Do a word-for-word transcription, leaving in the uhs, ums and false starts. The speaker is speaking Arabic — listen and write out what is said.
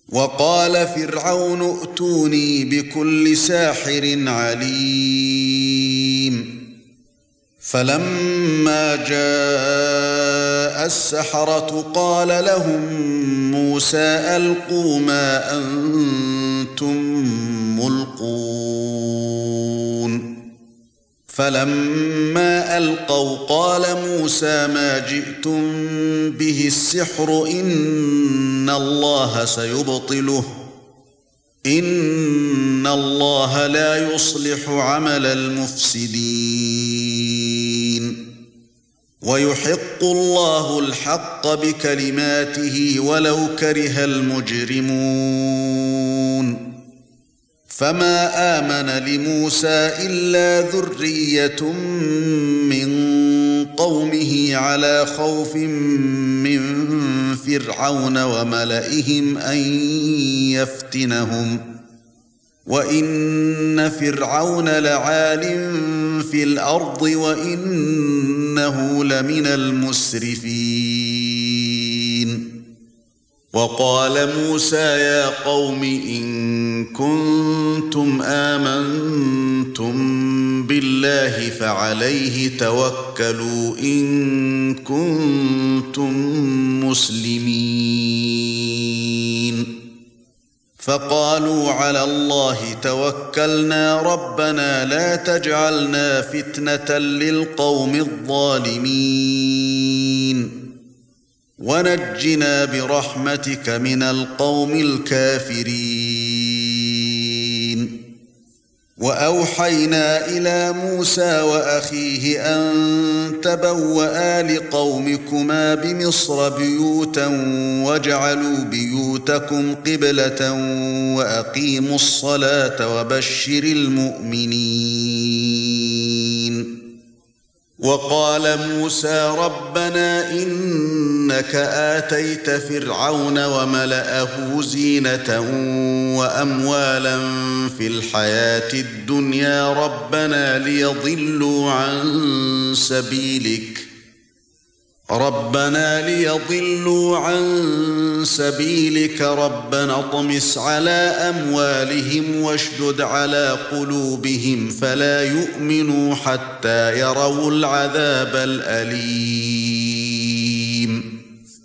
وقال فرعون ائتوني بكل ساحر عليم فلما جاء السحرة قال لهم موسى ألقوا ما أنتم ملقون فلما ألقوا قال موسى ما جئتم به السحر إن الله سيبطله إن الله لا يصلح عمل المفسدين ويحق الله الحق بكلماته ولو كره المجرمون فما آمن لموسى إلا ذرية من قومه على خوف من فرعون وملئهم أن يفتنهم وإن فرعون لعال في الأرض وإنه لمن المسرفين وقال موسى يا قوم إن كنتم آمنتم بالله فعليه توكلوا إن كنتم مسلمين فقالوا على الله توكلنا ربنا لا تجعلنا فتنة للقوم الظالمين ونجنا برحمتك من القوم الكافرين وأوحينا إلى موسى وأخيه أن تبوأ لقومكما بمصر بيوتا واجعلوا بيوتكم قبلة وأقيموا الصلاة وبشر المؤمنين وقال موسى ربنا إنك آتيت فرعون وملأه زينة وأموالا في الحياة الدنيا ربنا ليضلوا عن سبيلك ربنا ليضلوا عن سبيلك ربنا اطمس على أموالهم واشدد على قلوبهم فلا يؤمنوا حتى يروا العذاب الأليم